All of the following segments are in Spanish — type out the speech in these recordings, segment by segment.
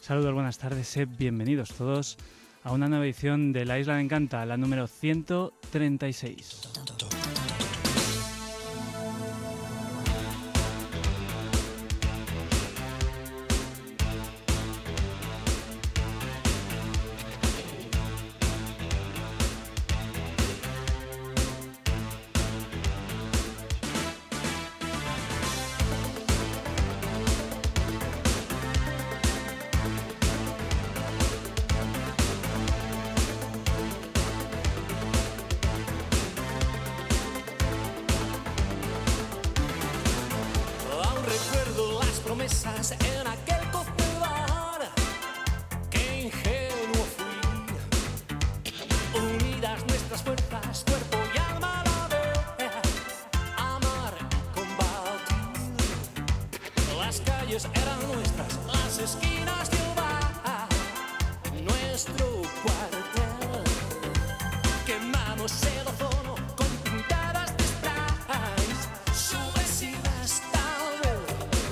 Saludos, buenas tardes, bienvenidos todos a una nueva edición de La Isla de Encanta, la número 136. En aquel cofre qué ingenuo fui, unidas nuestras fuerzas, cuerpo y alma a la vez, amar y combatir. Las calles eran nuestras, las esquinas de Oba, nuestro cuartel. Quemamos el ozono con pintadas de sprays, subversivas tal vez.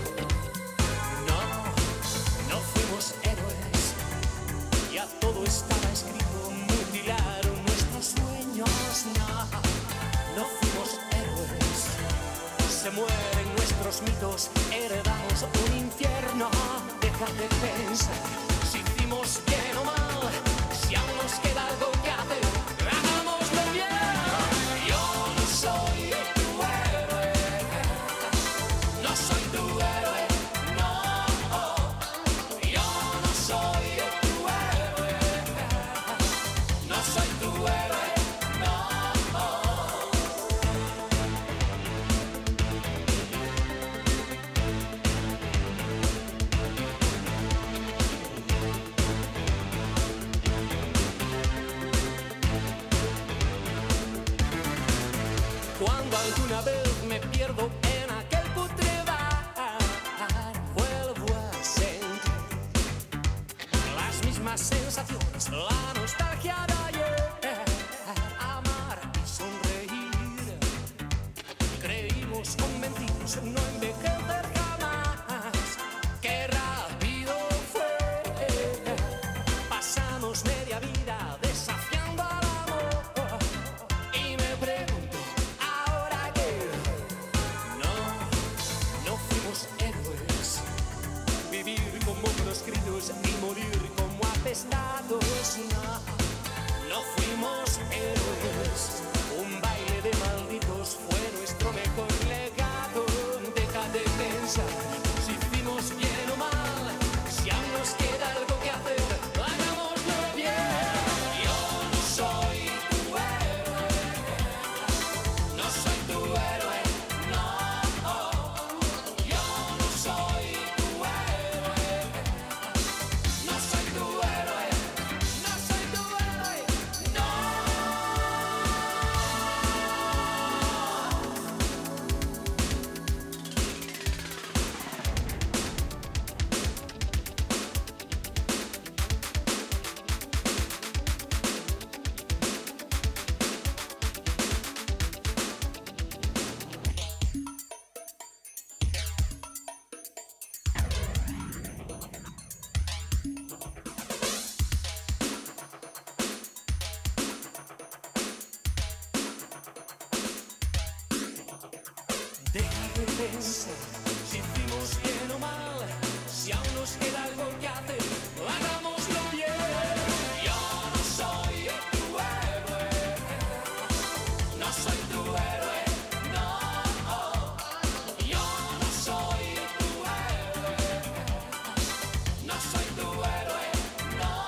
Héroes, ya todo estaba escrito, mutilaron nuestros sueños. No fuimos héroes, se mueren nuestros mitos, heredamos un infierno. Deja de pensar si hicimos bien o mal, si aún nos queda algo que hacer, hagámoslo bien. Yo no soy tu héroe, no soy tu héroe. Cuando alguna vez me pierdo en aquel putre bar, vuelvo a sentir las mismas sensaciones, la nostalgia de ayer, amar y sonreír. Creímos convencidos no envejecer jamás, qué rápido fue. Pasamos media vida desafiando al amor y me pregunto, vivir como proscritos y morir como apestados. No fuimos héroes, un baile de malditos fue nuestro mejor legado. Deja de pensar si hicimos bien o mal, si aún nos queda algo que hacer, hagámoslo bien. Yo no soy tu héroe, no soy tu héroe, no. Yo no soy tu héroe, no soy tu héroe, no soy tu héroe, no. Deja de pensar si hicimos bien o mal, si aún nos queda algo que hacer, hagámoslo bien. Yo no soy tu héroe, no soy tu héroe, no. Yo no soy tu héroe, no soy tu héroe, no.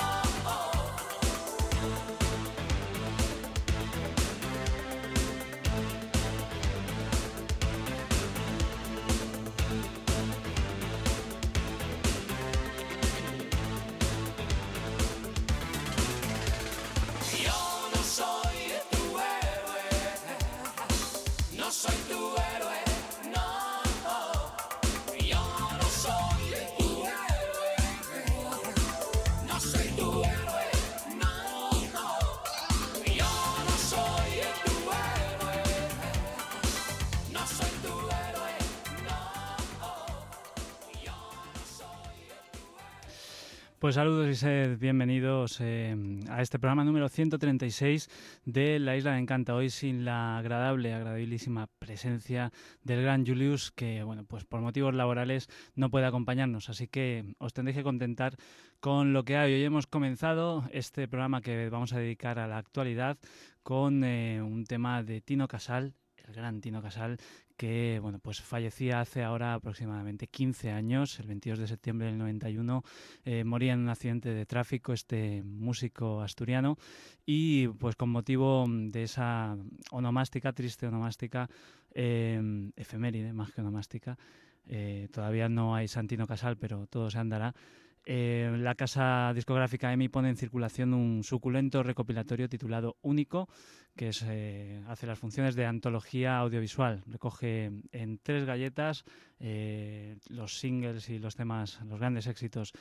Pues saludos y sed bienvenidos a este programa número 136 de La Isla de Encanta. Hoy sin la agradabilísima presencia del gran Julius, que bueno, pues por motivos laborales no puede acompañarnos, así que os tendréis que contentar con lo que hay. Hoy hemos comenzado este programa que vamos a dedicar a la actualidad con un tema de Tino Casal, el gran Tino Casal, que bueno, pues fallecía hace ahora aproximadamente 15 años, el 22 de septiembre del 91, moría en un accidente de tráfico este músico asturiano, y pues con motivo de esa onomástica, triste onomástica, efeméride más que onomástica, todavía no hay San Tino Casal, pero todo se andará. La casa discográfica EMI pone en circulación un suculento recopilatorio titulado Único, que hace las funciones de antología audiovisual. Recoge en 3 galletas los singles y los temas, los grandes éxitos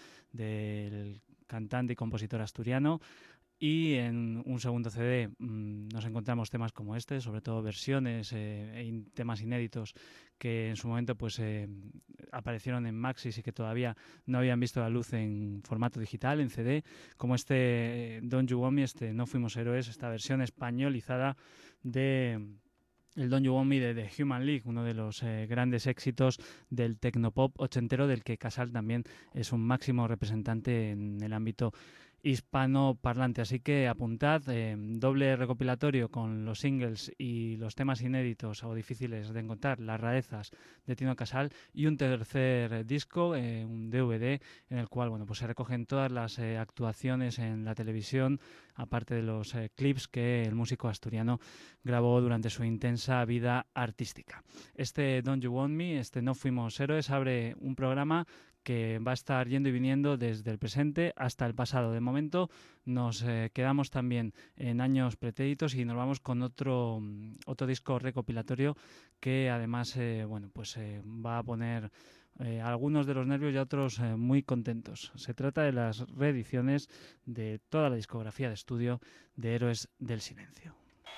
del cantante y compositor asturiano. Y en un segundo CD nos encontramos temas como este, sobre todo versiones temas inéditos que en su momento pues aparecieron en Maxis y que todavía no habían visto la luz en formato digital, en CD, como este Don't You Want Me, No Fuimos Héroes, esta versión españolizada de el Don't You Want Me de The Human League, uno de los grandes éxitos del tecnopop ochentero, del que Casal también es un máximo representante en el ámbito hispanoparlante. Así que apuntad, doble recopilatorio con los singles y los temas inéditos o difíciles de encontrar, las rarezas de Tino Casal, y un tercer disco, un DVD, en el cual bueno, pues se recogen todas las actuaciones en la televisión, aparte de los clips que el músico asturiano grabó durante su intensa vida artística. Este Don't You Want Me, No Fuimos Héroes, abre un programa que va a estar yendo y viniendo desde el presente hasta el pasado. De momento nos quedamos también en años pretéritos y nos vamos con otro disco recopilatorio que además bueno, pues va a poner algunos de los nervios y a otros muy contentos. Se trata de las reediciones de toda la discografía de estudio de Héroes del Silencio.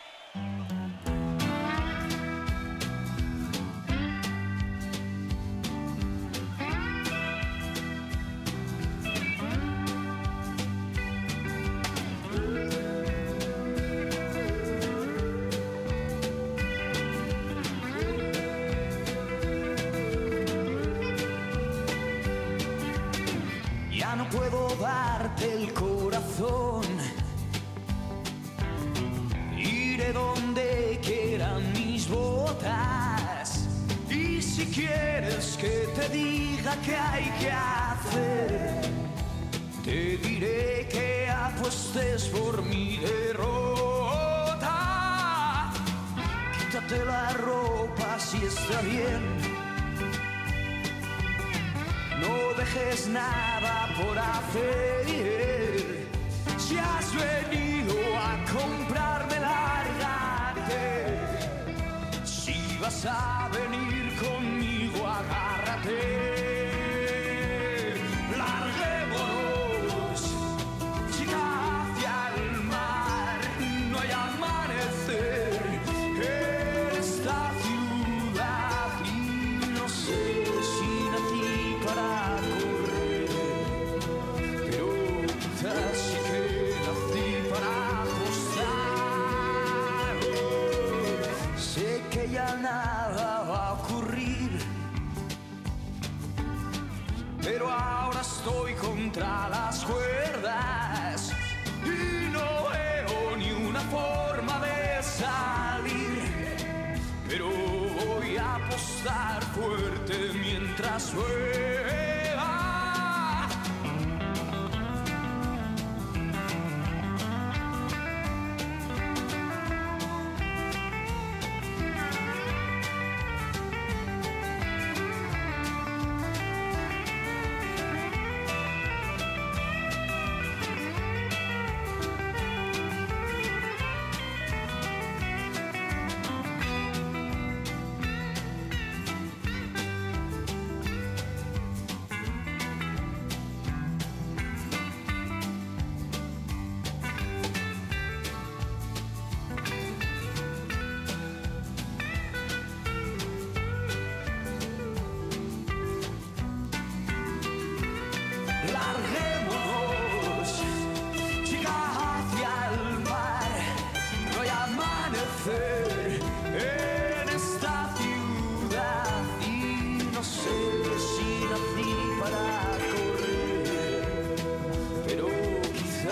No puedo darte el corazón, iré donde quieran mis botas, y si quieres que te diga qué hay que hacer, te diré que apuestes por mi derrota. Quítate la ropa si está bien, no dejes nada por hacer. Si has venido a comprarme, lárgate. Si vas a venir conmigo, agárrate. Larguémonos, chica, hacia el mar. No hay amanecer en esta ciudad y no sé si nací para correr, pero quizás sí que nací para apostar. Sé que ya nada va a ocurrir, pero ahora estoy contra las cuerdas y no veo ni una forma de salir, pero voy a apostar fuerte mientras juega.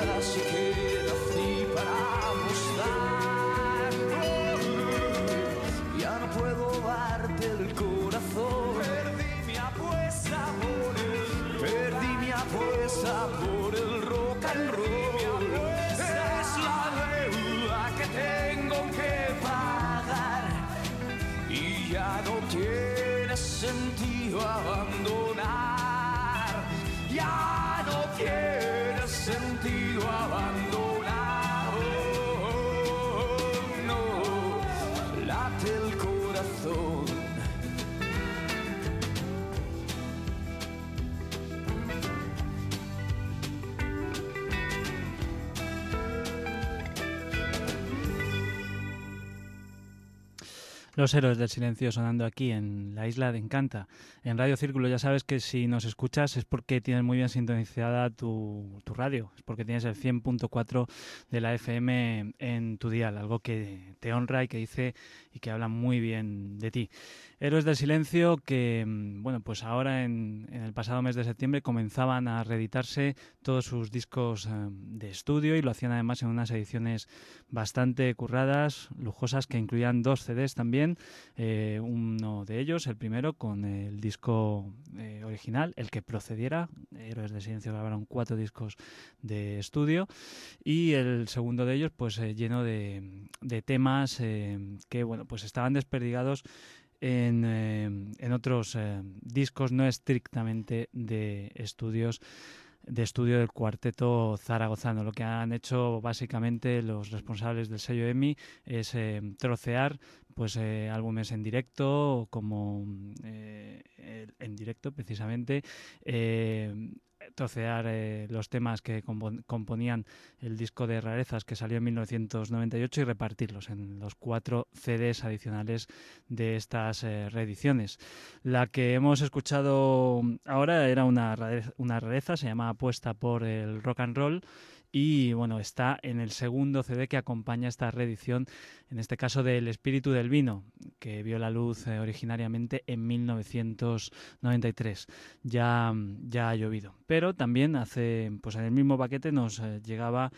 así que nací para apostar. Ya no puedo darte el corazón. Perdí mi apuesta por el rock and roll. Es la deuda que tengo que pagar y ya no tiene sentido abandonar. Ya no tiene sentido abandonar. No, late el corazón. Los Héroes del Silencio sonando aquí en la Isla de Encanta, en Radio Círculo. Ya sabes que si nos escuchas es porque tienes muy bien sintonizada tu radio, es porque tienes el 100.4 de la FM en tu dial, algo que te honra y que dice y que habla muy bien de ti. Héroes del Silencio que, bueno, pues ahora en el pasado mes de septiembre comenzaban a reeditarse todos sus discos de estudio y lo hacían además en unas ediciones bastante curradas, lujosas, que incluían 2 CDs también. Uno de ellos, el primero, con el disco original, el que procediera. Héroes del Silencio grabaron 4 discos de estudio y el segundo de ellos pues lleno de temas que, bueno, pues estaban desperdigados en otros discos no estrictamente de estudio del cuarteto zaragozano. Lo que han hecho básicamente los responsables del sello EMI es trocear pues álbumes en directo, como en directo precisamente, trocear los temas que componían el disco de rarezas que salió en 1998 y repartirlos en los 4 CDs adicionales de estas reediciones. La que hemos escuchado ahora era una rareza, se llama Apuesta por el Rock and Roll, y bueno, está en el segundo CD que acompaña esta reedición, en este caso del Espíritu del Vino, que vio la luz originariamente en 1993. Ya ha llovido, pero también pues en el mismo paquete nos llegaba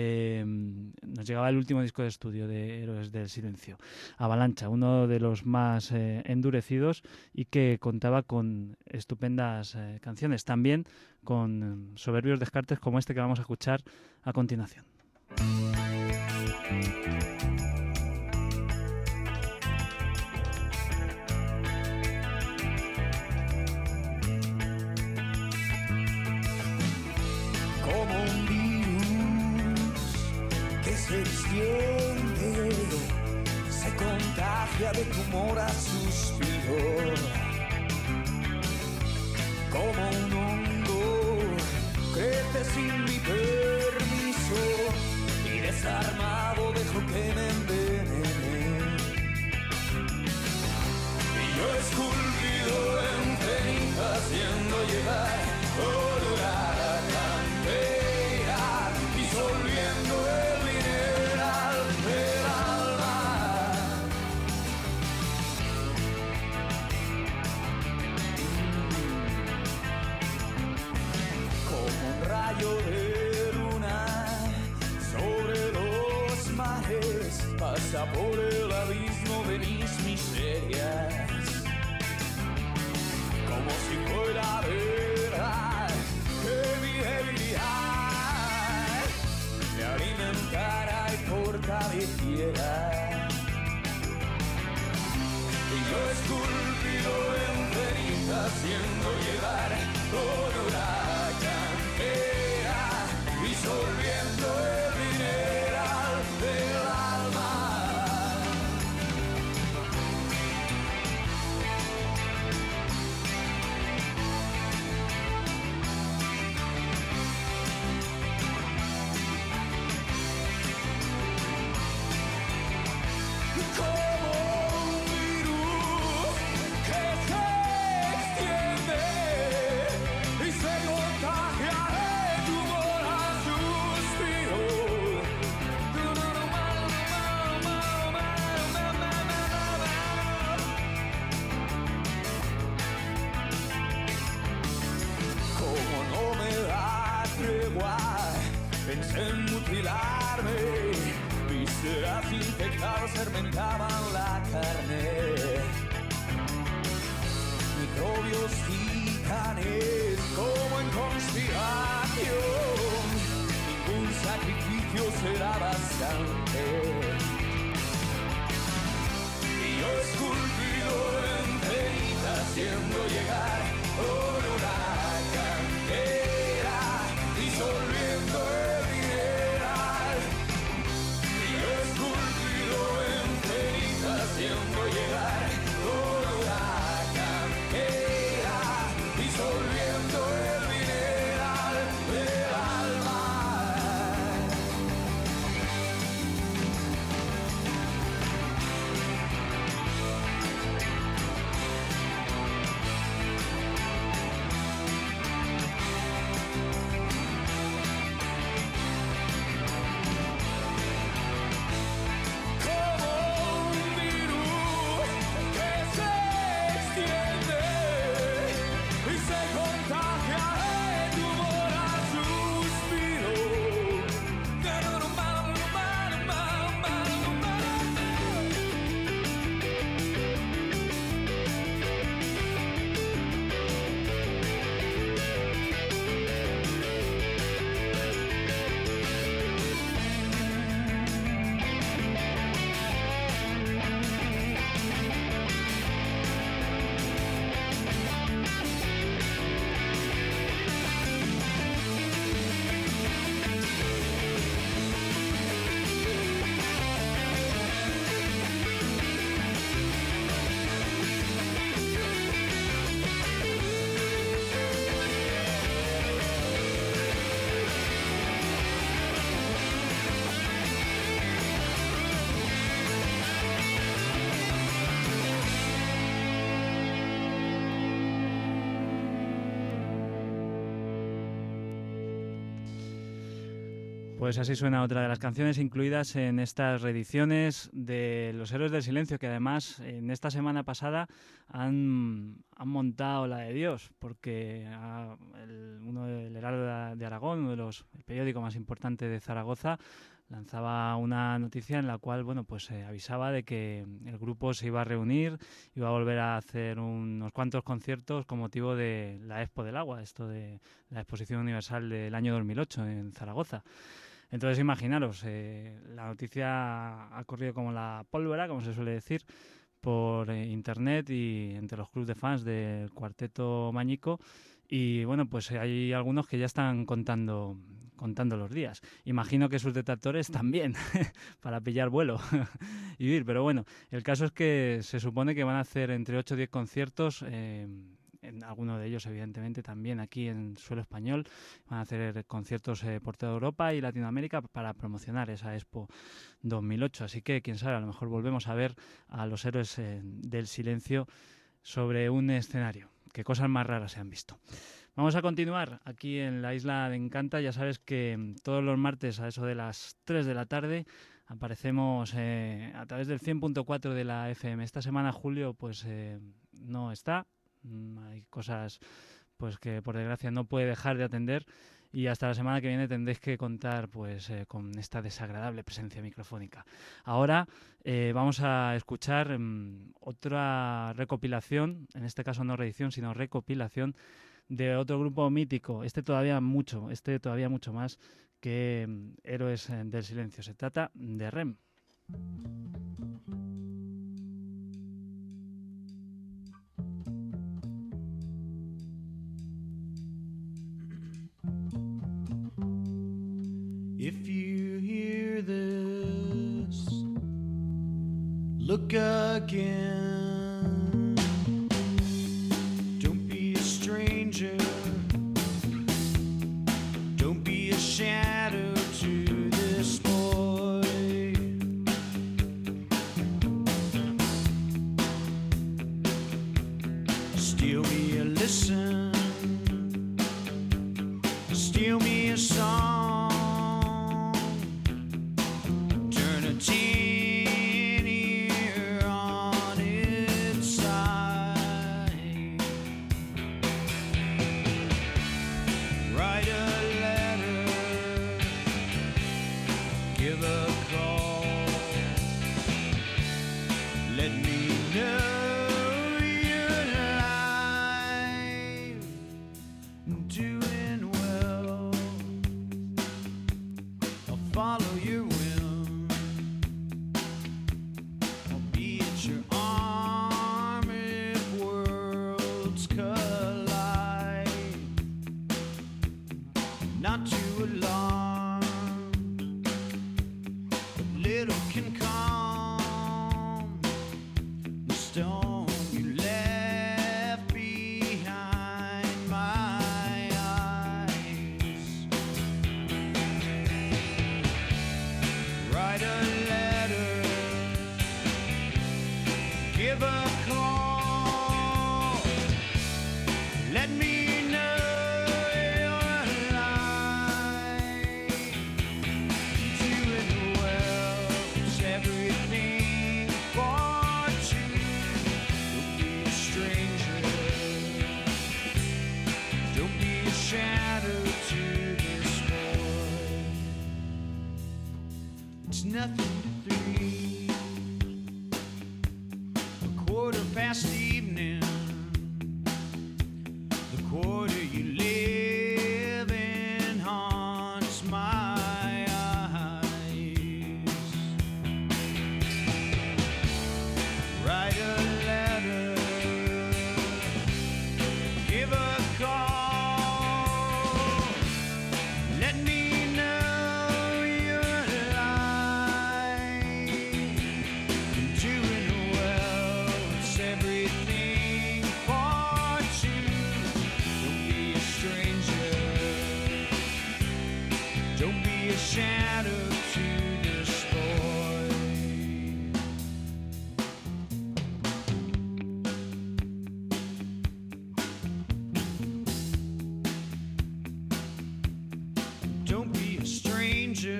el último disco de estudio de Héroes del Silencio, Avalancha, uno de los más endurecidos y que contaba con estupendas canciones, también con soberbios descartes como este que vamos a escuchar a continuación. Como un virus que se extiende, se contagia de tumor a suspiro. Como un hongo crece sin mi permiso y desarmado dejo que me envenene. Y yo esculpido en ceniza haciendo llegar olor a cantera, disolviendo el mineral del alma. Como un rayo de luna sobre los mares, pasa por el abismo de mis miserias. Como si fuera verdad que mi debilidad me alimentara y fortaleciera. Y yo esculpido en ceniza haciendo llegar olor a cantera, disolviendo el mineral del alma. Como un virus que se extiende y se en mutilarme. Vísceras infectadas fermentaban la carne. Microbios gitanes como en conspiración. Ningún sacrificio será bastante. Y yo esculpido en cenizas haciendo llegar un huracán que irá disolviendo el mineral. Y yo esculpido en cenizas haciendo llegar un huracán que irá disolviendo el mineral del alma. Pues así suena otra de las canciones incluidas en estas reediciones de Los Héroes del Silencio, que además en esta semana pasada han montado la de Dios, porque el Heraldo de Aragón, el periódico más importante de Zaragoza, lanzaba una noticia en la cual pues avisaba de que el grupo se iba a reunir, iba a volver a hacer unos cuantos conciertos con motivo de la Expo del Agua, esto de la Exposición Universal del año 2008 en Zaragoza. Entonces imaginaros, la noticia ha corrido como la pólvora, como se suele decir, por internet y entre los clubes de fans del Cuarteto Mañico, y pues hay algunos que ya están contando los días. Imagino que sus detractores también, para pillar vuelo y ir. Pero bueno, el caso es que se supone que van a hacer entre 8 o 10 conciertos, en algunos de ellos evidentemente también aquí en suelo español. Van a hacer conciertos por toda Europa y Latinoamérica para promocionar esa Expo 2008. Así que, quién sabe, a lo mejor volvemos a ver a los Héroes del Silencio sobre un escenario. Qué cosas más raras se han visto. Vamos a continuar aquí en la Isla de Encanta. Ya sabes que todos los martes a eso de las 3 de la tarde aparecemos a través del 100.4 de la FM. Esta semana Julio no está. Hay cosas que por desgracia no puede dejar de atender, y hasta la semana que viene tendréis que contar con esta desagradable presencia microfónica. Ahora vamos a escuchar otra recopilación, en este caso no reedición sino recopilación, de otro grupo mítico, todavía mucho más que Héroes del Silencio. Se trata de REM. If you hear this, look again. Don't be a stranger. Don't be a shadow to this boy. Steal me a listen. Steal me a song. give a call. Let me know you're alive, doing well. I'll follow your whim. I'll be at your arm if worlds collide. Not to alarm, but little can calm the stone you left behind my eyes. Write a letter, give a call, let me know you're alive, doing well. It's everything for two. Don't be a stranger, don't be a shadow to this boy. It's nothing to three, a quarter past evening, the quarter you live in haunts my eyes. Write a letter, give a call, let me know you're alive, doing well. It's everything for two. Don't be a stranger, don't be a shadow to this boy. Don't be a stranger,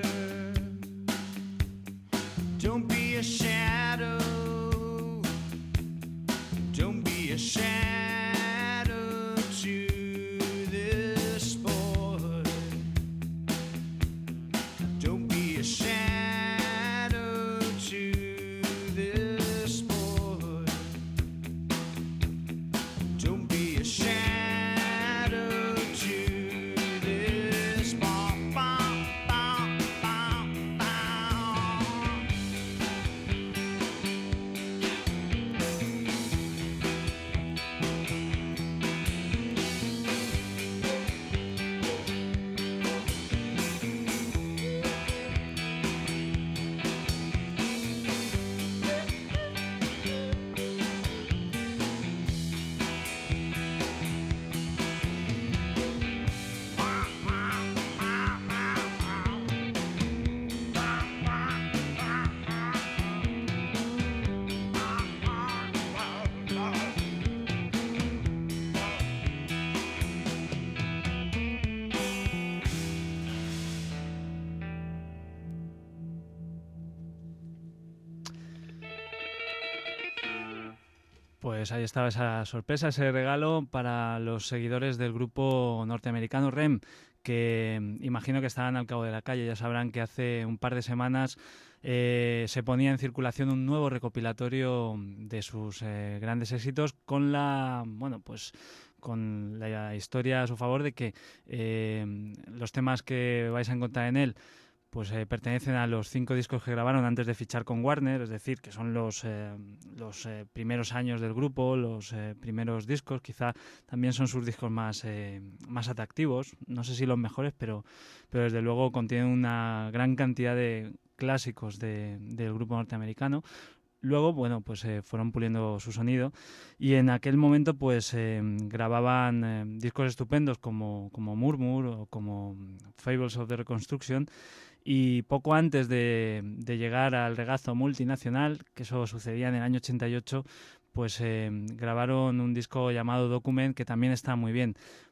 don't be a shadow, don't be a shadow to this boy. Don't be a shadow to this boy. Don't be a shadow to this boy. Pues ahí estaba esa sorpresa, ese regalo para los seguidores del grupo norteamericano REM, que imagino que estarán al cabo de la calle. Ya sabrán que hace un par de semanas se ponía en circulación un nuevo recopilatorio de sus grandes éxitos con la, bueno, pues con la historia a su favor de que los temas que vais a encontrar en él pues pertenecen a los 5 discos que grabaron antes de fichar con Warner, es decir, que son los primeros años del grupo, los primeros discos, quizá también son sus discos más atractivos, no sé si los mejores, pero desde luego contienen una gran cantidad de clásicos del grupo norteamericano. Luego, bueno, pues fueron puliendo su sonido y en aquel momento pues grababan discos estupendos como Murmur o como Fables of the Reconstruction, y poco antes de llegar al regazo multinacional, que eso sucedía en el año 88, pues grabaron un disco llamado Document, que también está muy bien.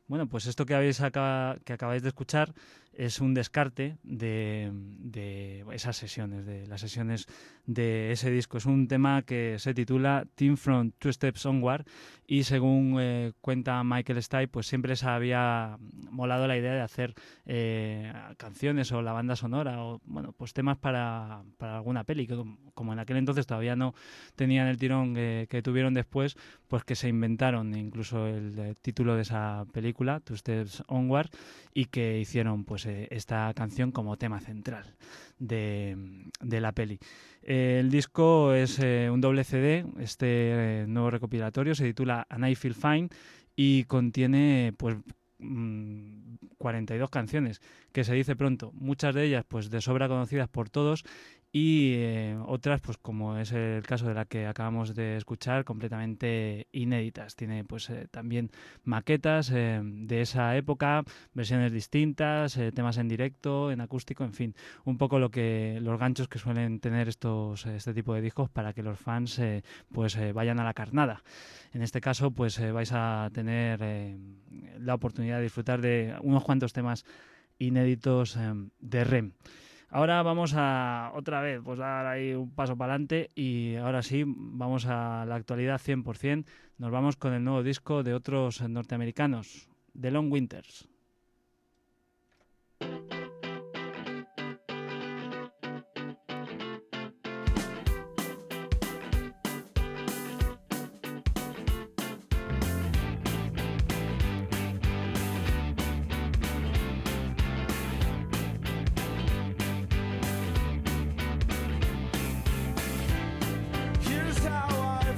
Bueno, pues esto que acabáis de escuchar es un descarte de esas sesiones, de las sesiones de ese disco. Es un tema que se titula Team from Two Steps Onward y según cuenta Michael Stipe, pues siempre les había molado la idea de hacer canciones o la banda sonora o bueno, pues temas para alguna peli, que como en aquel entonces todavía no tenían el tirón que tuvieron después, pues que se inventaron incluso el título de esa película, Two Steps Onward, y que hicieron pues esta canción como tema central de la peli. El disco es un doble CD, este nuevo recopilatorio se titula And I Feel Fine y contiene pues 42 canciones, que se dice pronto, muchas de ellas pues de sobra conocidas por todos y otras pues como es el caso de la que acabamos de escuchar, completamente inéditas. Tiene pues también maquetas de esa época, versiones distintas, temas en directo, en acústico, en fin, un poco los ganchos que suelen tener este tipo de discos para que los fans vayan a la carnada. En este caso pues vais a tener la oportunidad de disfrutar de unos cuantos temas inéditos de REM. Ahora vamos a otra vez pues dar ahí un paso para adelante y ahora sí vamos a la actualidad 100%. Nos vamos con el nuevo disco de otros norteamericanos, The Long Winters.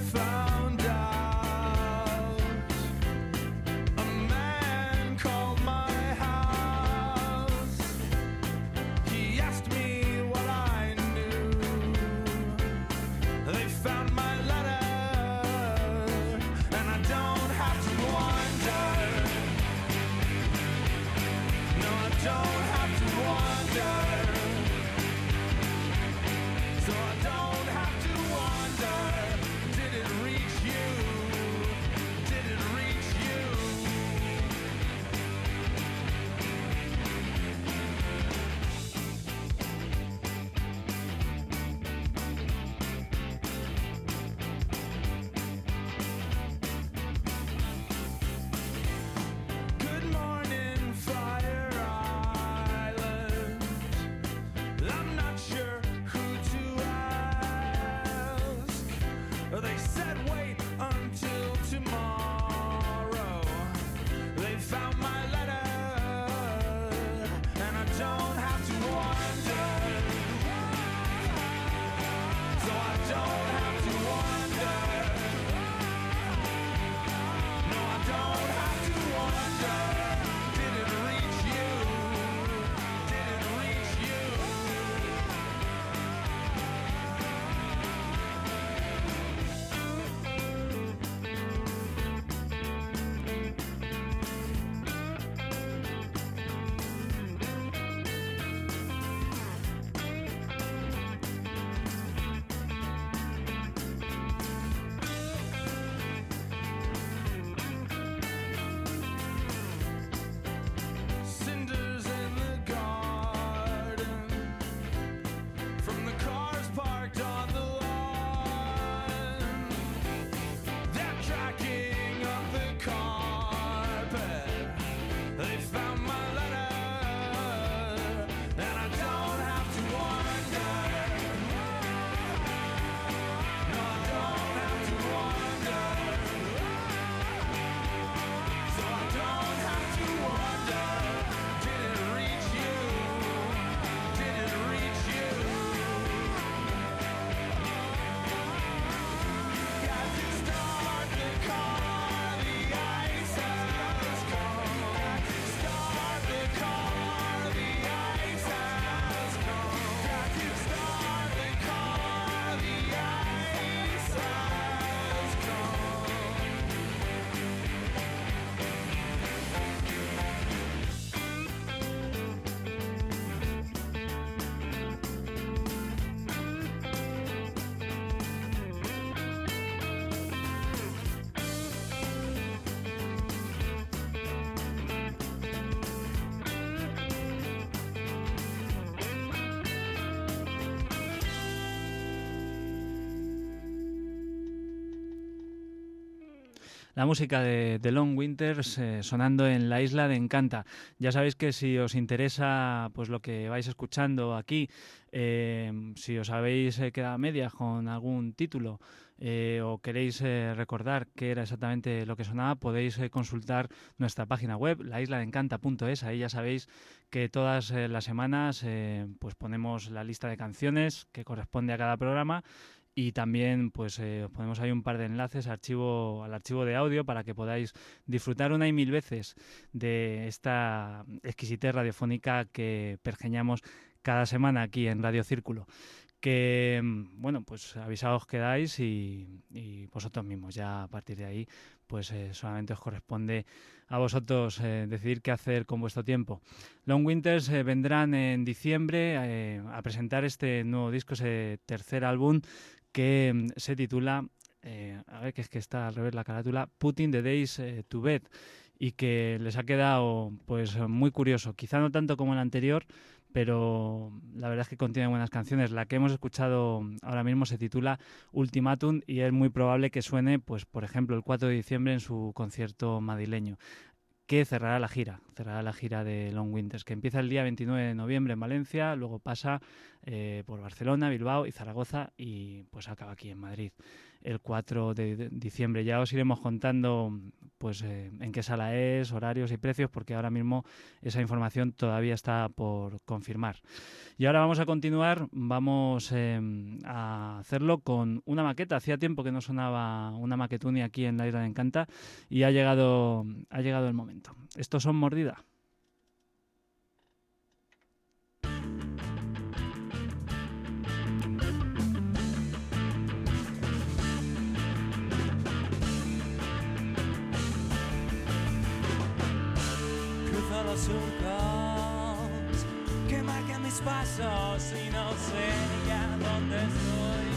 Called my la música de The Long Winters sonando en la isla de Encanta. Ya sabéis que si os interesa pues lo que vais escuchando aquí, si os habéis quedado a medias con algún título o queréis recordar qué era exactamente lo que sonaba, podéis consultar nuestra página web, laisladencanta.es. Ahí ya sabéis que todas las semanas pues ponemos la lista de canciones que corresponde a cada programa. Y también pues os ponemos ahí un par de enlaces al archivo de audio para que podáis disfrutar una y mil veces de esta exquisitez radiofónica que pergeñamos cada semana aquí en Radio Círculo. Que, bueno, pues avisaos quedáis y vosotros mismos ya a partir de ahí pues solamente os corresponde a vosotros decidir qué hacer con vuestro tiempo. Long Winters vendrán en diciembre a presentar este nuevo disco, ese tercer álbum que se titula, a ver que es que está al revés la carátula, Putting the Days to Bed, y que les ha quedado pues muy curioso, quizá no tanto como el anterior, pero la verdad es que contiene buenas canciones. La que hemos escuchado ahora mismo se titula Ultimatum y es muy probable que suene, pues por ejemplo, el 4 de diciembre en su concierto madrileño, que cerrará la gira de Long Winters, que empieza el día 29 de noviembre en Valencia, luego pasa por Barcelona, Bilbao y Zaragoza y pues acaba aquí en Madrid el 4 de diciembre. Ya os iremos contando pues en qué sala es, horarios y precios, porque ahora mismo esa información todavía está por confirmar. Y ahora vamos a continuar, vamos a hacerlo con una maqueta. Hacía tiempo que no sonaba una maquetuni aquí en la Isla de Encanta y ha llegado el momento. Estos son Mordida. Cruzo los surcos que marcan mis pasos y no sé ya dónde estoy.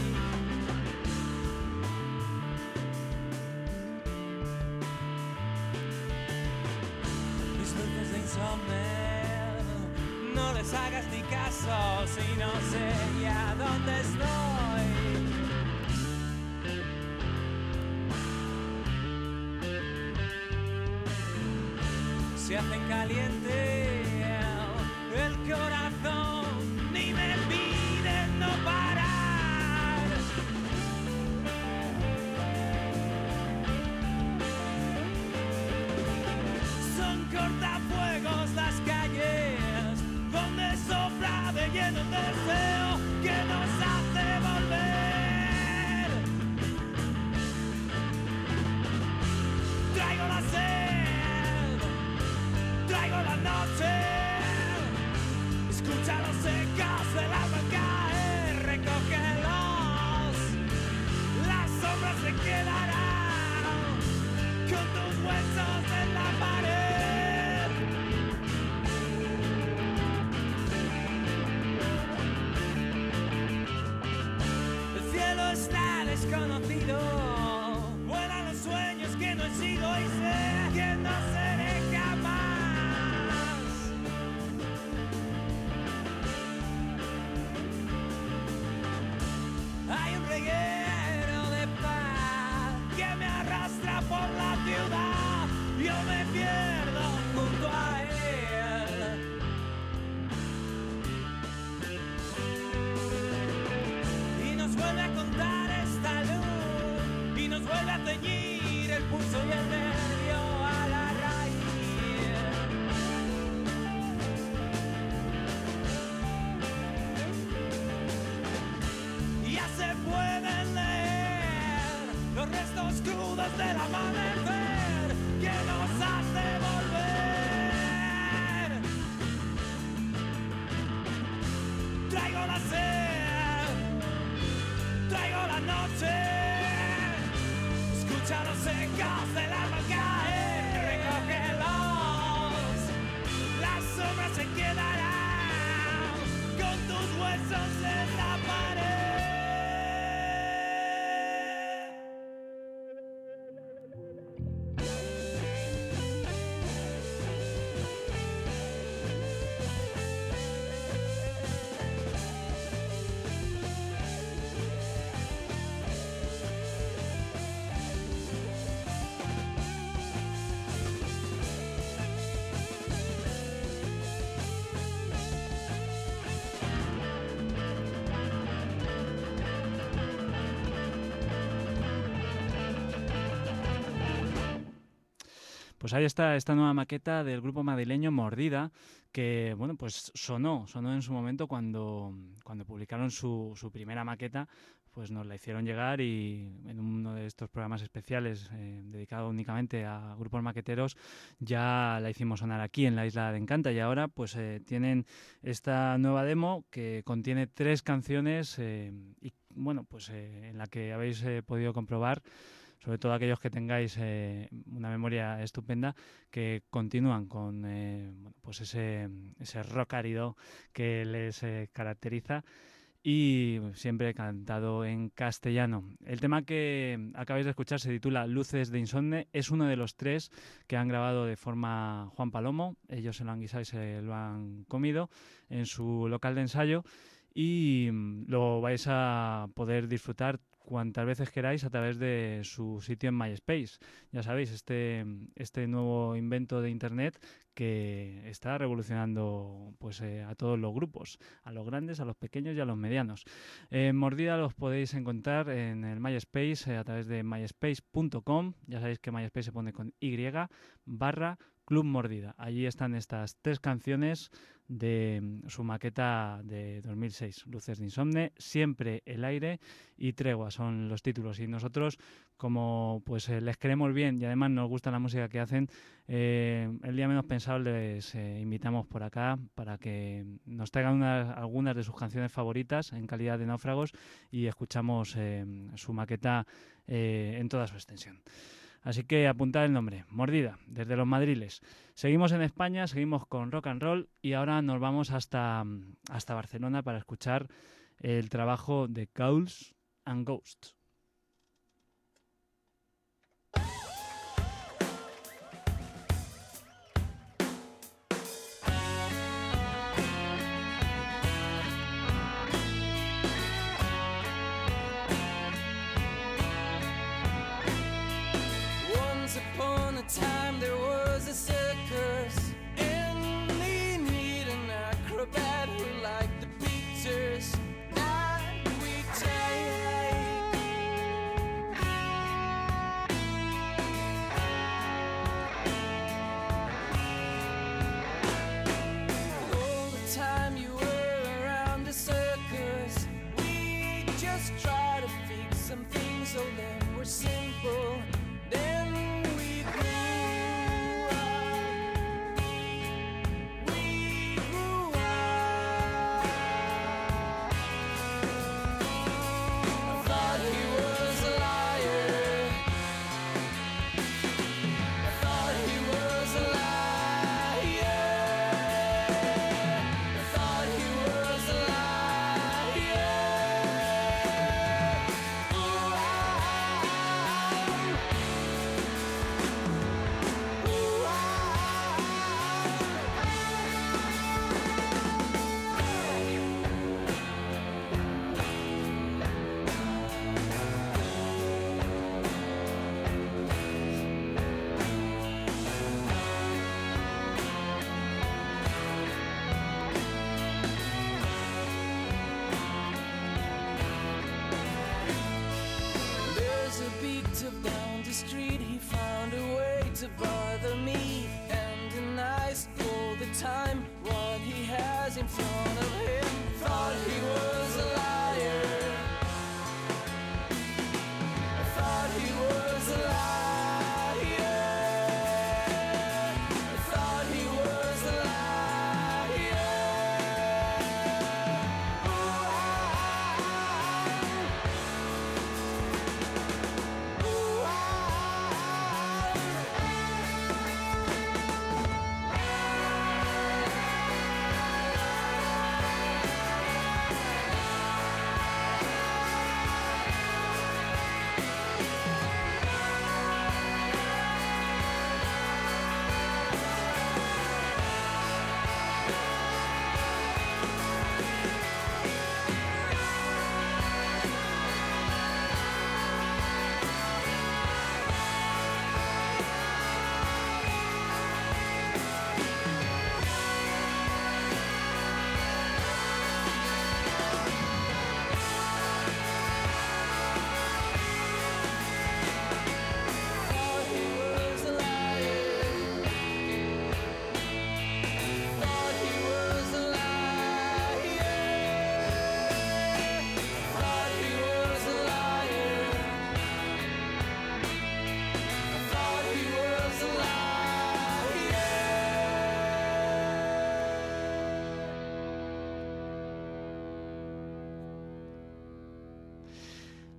Mis luces de insomnio, no les hagas ni caso si no sé ya dónde estoy. Se hacen caliente el corazón y me piden no parar. Son cortafuegos las calles donde sopla de lleno un deseo que nos hace volver. Traigo la sed, traigo la noche, escucha los ecos del alma caer, recógelos, las sombras se quedarán con tus huesos en la pared. El cielo está desconocido, vuelan los sueños que no he sido y sé que no seré capaz. Hay un reguero de paz que me arrastra por la ciudad. Yo me pierdo junto a él. Y nos vuelve a contar esta luz y nos vuelve a teñir el pulso y el nervio a la raíz. Ya se pueden leer los restos crudos del amanecer que nos hace volver. Traigo la sed, traigo la noche, escucha los ecos del alma caer, recógelos, las sombras se quedarán con tus huesos en la pared. Pues ahí está esta nueva maqueta del grupo madrileño Mordida, que bueno, pues sonó en su momento cuando publicaron su primera maqueta, pues nos la hicieron llegar y en uno de estos programas especiales dedicado únicamente a grupos maqueteros ya la hicimos sonar aquí en la Isla de Encanta, y ahora pues tienen esta nueva demo que contiene 3 canciones y bueno, pues en la que habéis podido comprobar, sobre todo aquellos que tengáis una memoria estupenda, que continúan con bueno, pues ese rock árido que les caracteriza, y siempre cantado en castellano. El tema que acabáis de escuchar se titula Luces de Insomne, es uno de los 3 que han grabado de forma Juan Palomo. Ellos se lo han guisado y se lo han comido en su local de ensayo, y lo vais a poder disfrutar cuantas veces queráis a través de su sitio en MySpace. Ya sabéis, este nuevo invento de Internet que está revolucionando pues a todos los grupos, a los grandes, a los pequeños y a los medianos. Mordida los podéis encontrar en el MySpace a través de myspace.com. Ya sabéis que MySpace se pone con y/Club Mordida. Allí están estas 3 canciones de su maqueta de 2006, Luces de Insomne, Siempre el aire y Tregua son los títulos, y nosotros, como pues les queremos bien y además nos gusta la música que hacen, el día menos pensado les invitamos por acá para que nos traigan algunas de sus canciones favoritas en calidad de náufragos, y escuchamos su maqueta en toda su extensión. Así que apuntad el nombre, Mordida, desde los Madriles. Seguimos en España, seguimos con rock and roll, y ahora nos vamos hasta Barcelona para escuchar el trabajo de Ghouls and Ghosts. Time there was a circus, and they need an acrobat who liked the pictures that we take. All the time you were around the circus, we just try to fix some things so that we're simple. Then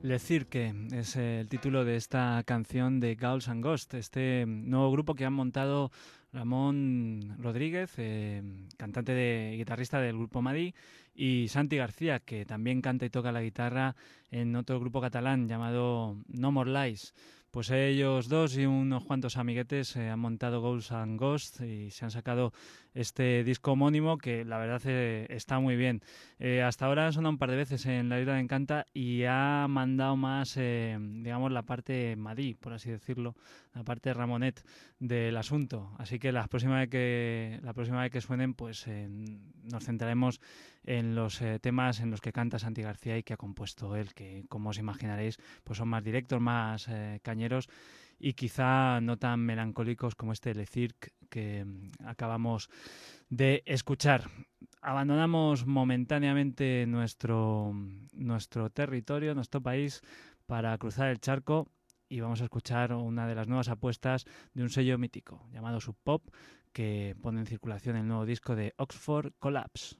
Le Cirque es el título de esta canción de Ghouls and Ghosts, este nuevo grupo que han montado Ramón Rodríguez, cantante y guitarrista del grupo Madí, y Santi García, que también canta y toca la guitarra en otro grupo catalán llamado No More Lies. Pues ellos dos y unos cuantos amiguetes han montado Ghouls and Ghosts y se han sacado este disco homónimo que la verdad está muy bien. Hasta ahora han sonado un par de veces en La Isla de Encanta y ha mandado más, digamos, la parte Madí, por así decirlo, la parte Ramonet del asunto. Así que la próxima vez que suenen, pues nos centraremos en los temas en los que canta Santi García y que ha compuesto él, que como os imaginaréis, pues son más directos, más cañeros y quizá no tan melancólicos como este Le Cirque que acabamos de escuchar. Abandonamos momentáneamente nuestro territorio, nuestro país, para cruzar el charco y vamos a escuchar una de las nuevas apuestas de un sello mítico llamado Sub Pop, que pone en circulación el nuevo disco de Oxford Collapse.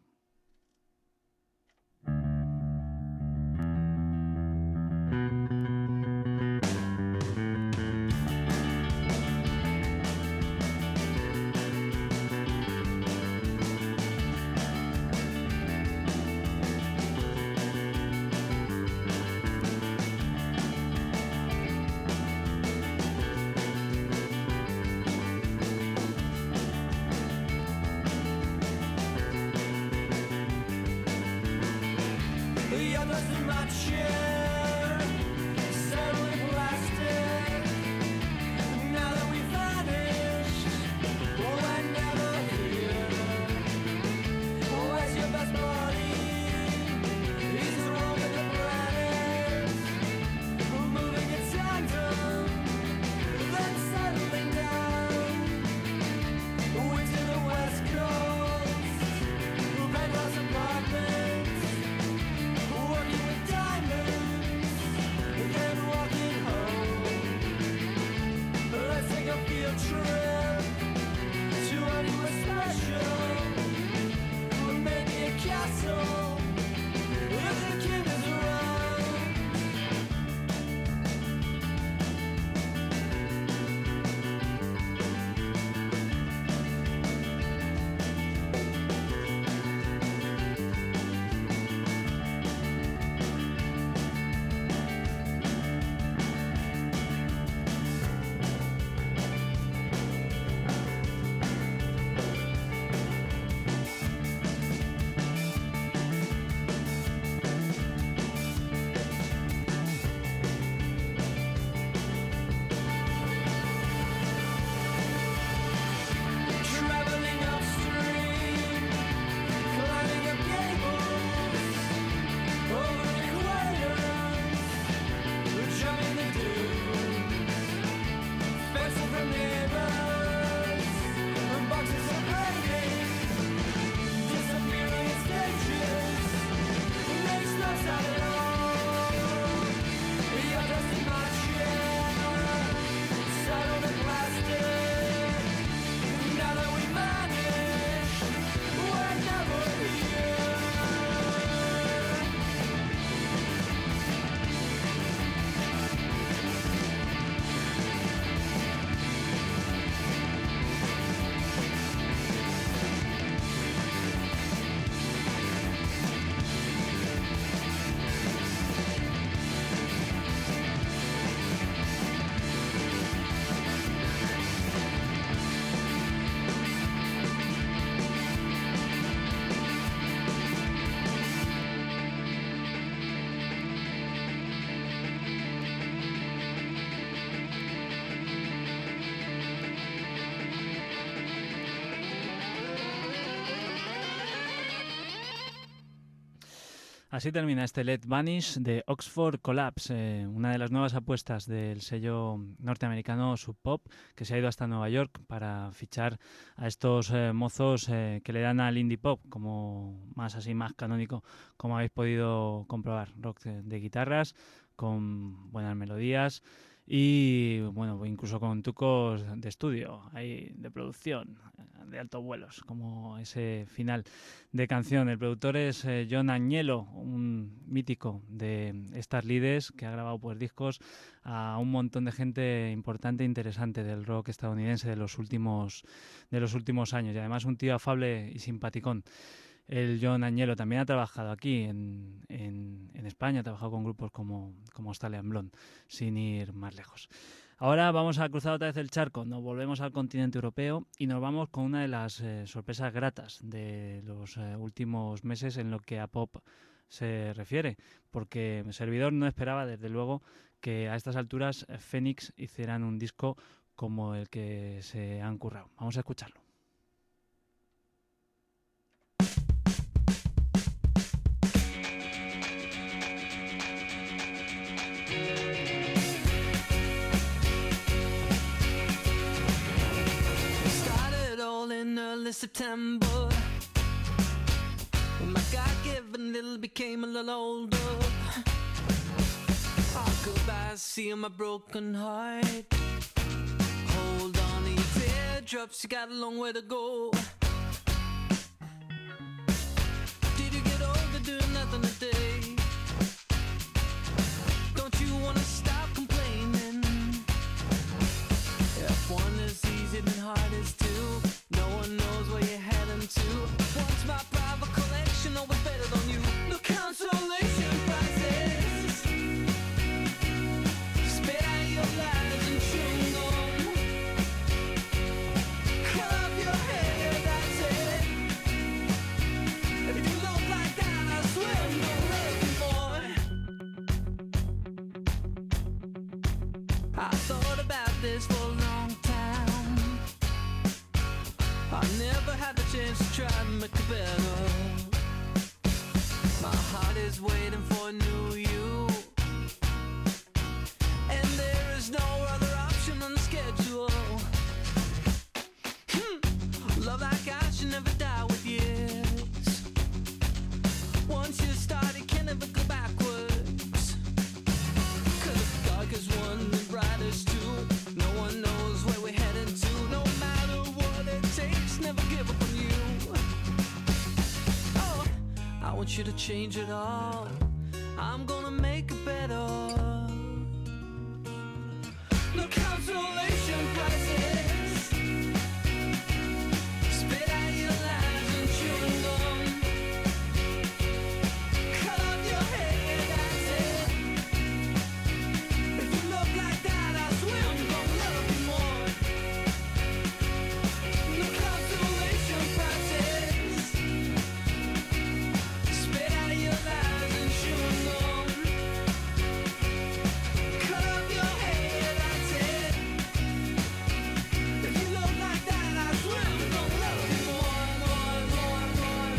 Así termina este Let Vanish de Oxford Collapse, una de las nuevas apuestas del sello norteamericano Sub Pop, que se ha ido hasta Nueva York para fichar a estos mozos que le dan al indie pop, como más canónico, como habéis podido comprobar. Rock de guitarras, con buenas melodías y bueno, incluso con trucos de estudio, ahí, de producción, de altos vuelos, como ese final de canción. El productor es John Agnello, un mítico de estas lides que ha grabado pues discos a un montón de gente importante e interesante del rock estadounidense de los últimos años, y además un tío afable y simpaticón. El John Agnello también ha trabajado aquí en España, ha trabajado con grupos como Stallion Blonde, sin ir más lejos. Ahora vamos a cruzar otra vez el charco, nos volvemos al continente europeo y nos vamos con una de las sorpresas gratas de los últimos meses en lo que a pop se refiere, porque mi servidor no esperaba desde luego que a estas alturas Phoenix hicieran un disco como el que se han currado. Vamos a escucharlo. September, when my God-given little became a little older. Oh, goodbye, seeing my broken heart. Hold on to your teardrops, you got a long way to go. Did you get older doing nothing today? Don't you wanna stop complaining? If one is easy, then hard is two. No one knows where you're heading to. Once my private collection always better than you. No consolation prizes. Spit out your lies and chew gum. Cut off your hair, that's it. If you look like that, I swear I'm gonna love you more. I thought about this for a long time. I never had the chance to try to make it better. My heart is waiting for a new you, and there is no other option on the schedule. Love like I should never die with years. Once you start, you can never go backwards. 'Cause the darkest one, the brightest two. No one knows where we're headed to. No matter what it takes, never give up on you. Oh, I want you to change it all. I'm gonna make it better. No consolation prizes. Spit out your lies and chewing gum. Cut off your hair, that's it. If you look like that, I swear I'm gonna love you more. No consolation prizes. Spit out your lies and chewing gum. Cut off your hair, that's it. If you look like that, I swear I'm gonna love you more, more, more, more,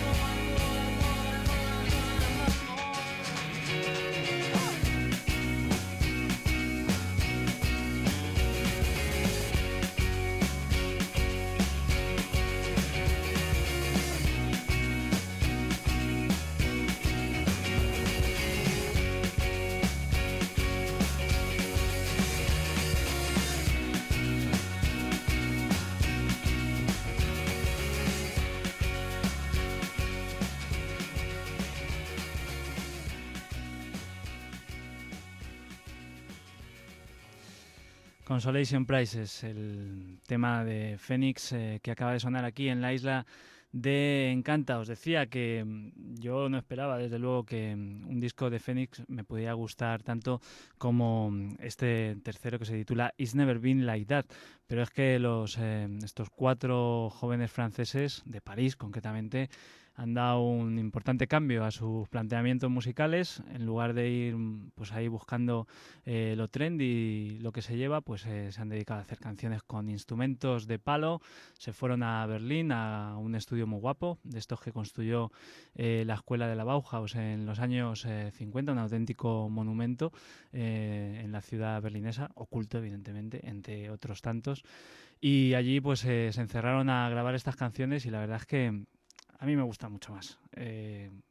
Consolation Prizes, el tema de Phoenix que acaba de sonar aquí en la isla de Encanta. Os decía que yo no esperaba, desde luego, que un disco de Phoenix me pudiera gustar tanto como este tercero que se titula It's Never Been Like That. Pero es que estos 4 jóvenes franceses, de París concretamente, han dado un importante cambio a sus planteamientos musicales. En lugar de ir pues ahí buscando lo trendy, lo que se lleva, pues se han dedicado a hacer canciones con instrumentos de palo. Se fueron a Berlín a un estudio muy guapo, de estos que construyó la escuela de la Bauhaus en los años 50, un auténtico monumento en la ciudad berlinesa, oculto evidentemente, entre otros tantos. Y allí pues se encerraron a grabar estas canciones y la verdad es que a mí me gusta mucho más.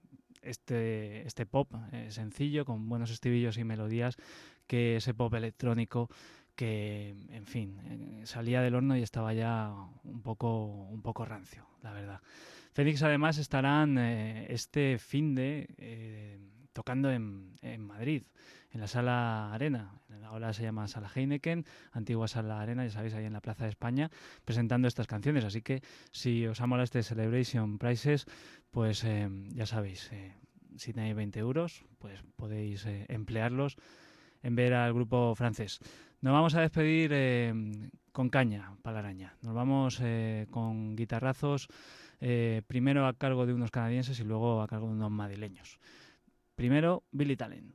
este pop sencillo, con buenos estribillos y melodías, que ese pop electrónico que, en fin, salía del horno y estaba ya un poco rancio, la verdad. Phoenix además estarán este finde tocando en Madrid, en la Sala Arena. Ahora se llama Sala Heineken, antigua Sala Arena, ya sabéis, ahí en la Plaza de España, presentando estas canciones. Así que si os ha molado este Celebration Prices, pues ya sabéis, si tenéis 20 euros, pues podéis emplearlos en ver al grupo francés. Nos vamos a despedir con caña para la araña. Nos vamos con guitarrazos, primero a cargo de unos canadienses y luego a cargo de unos madrileños. Primero, Billy Talent.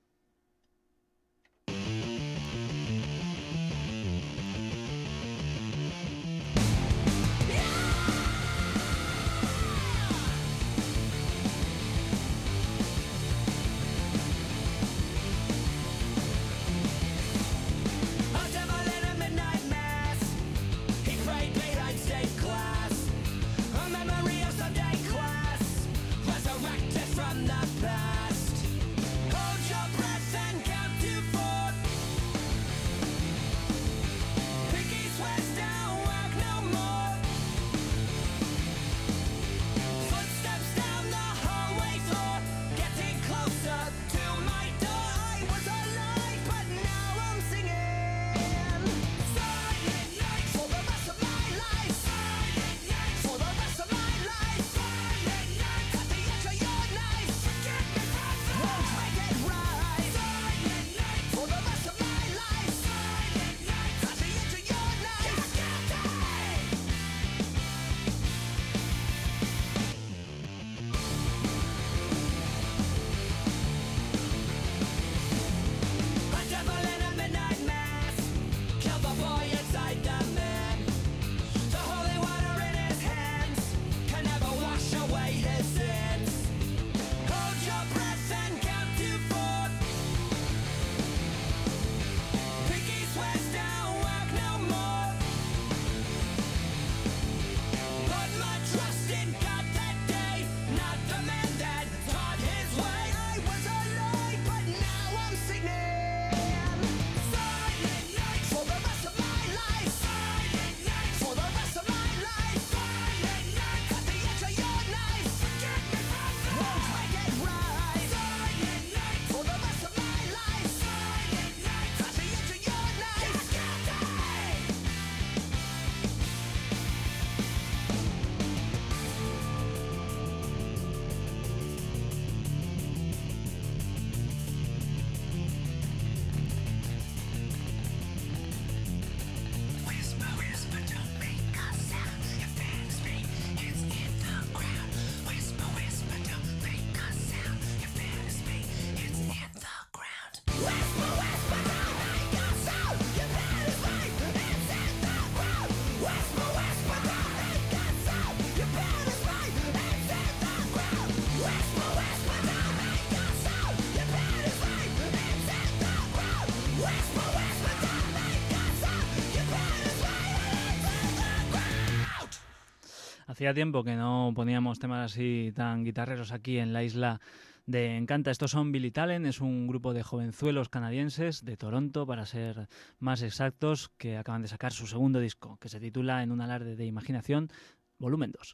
Hacía tiempo que no poníamos temas así tan guitarreros aquí en la isla de Encanta. Estos son Billy Talent, es un grupo de jovenzuelos canadienses de Toronto, para ser más exactos, que acaban de sacar su segundo disco, que se titula En un alarde de imaginación, volumen 2.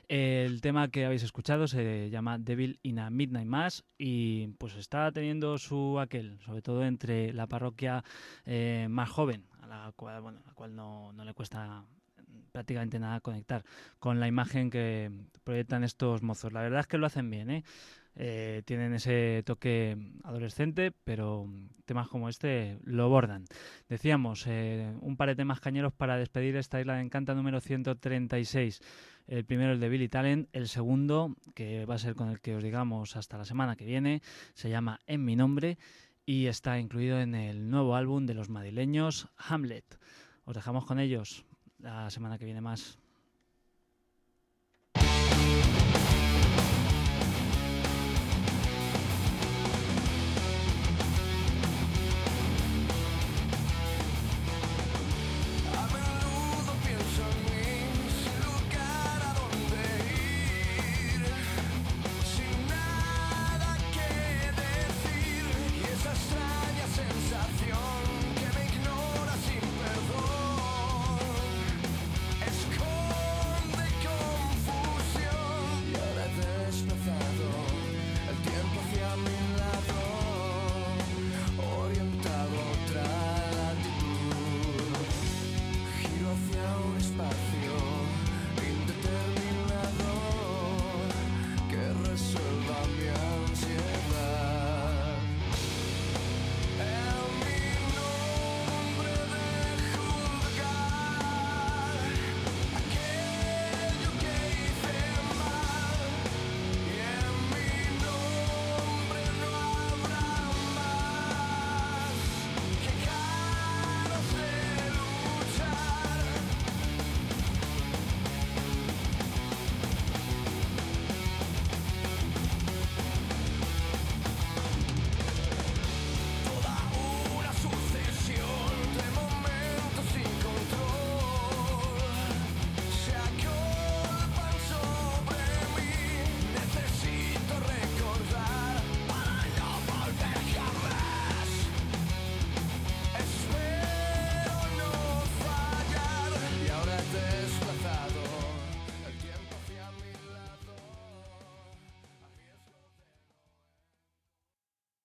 El tema que habéis escuchado se llama Devil in a Midnight Mass y pues está teniendo su aquel, sobre todo entre la parroquia más joven, a la cual no le cuesta prácticamente nada conectar con la imagen que proyectan estos mozos. La verdad es que lo hacen bien, tienen ese toque adolescente, pero temas como este lo bordan. Decíamos, un par de temas cañeros para despedir esta Isla de Encanta número 136. El primero, el de Billy Talent. El segundo, que va a ser con el que os digamos hasta la semana que viene, se llama En mi nombre y está incluido en el nuevo álbum de los madrileños Hamlet. Os dejamos con ellos. La semana que viene más.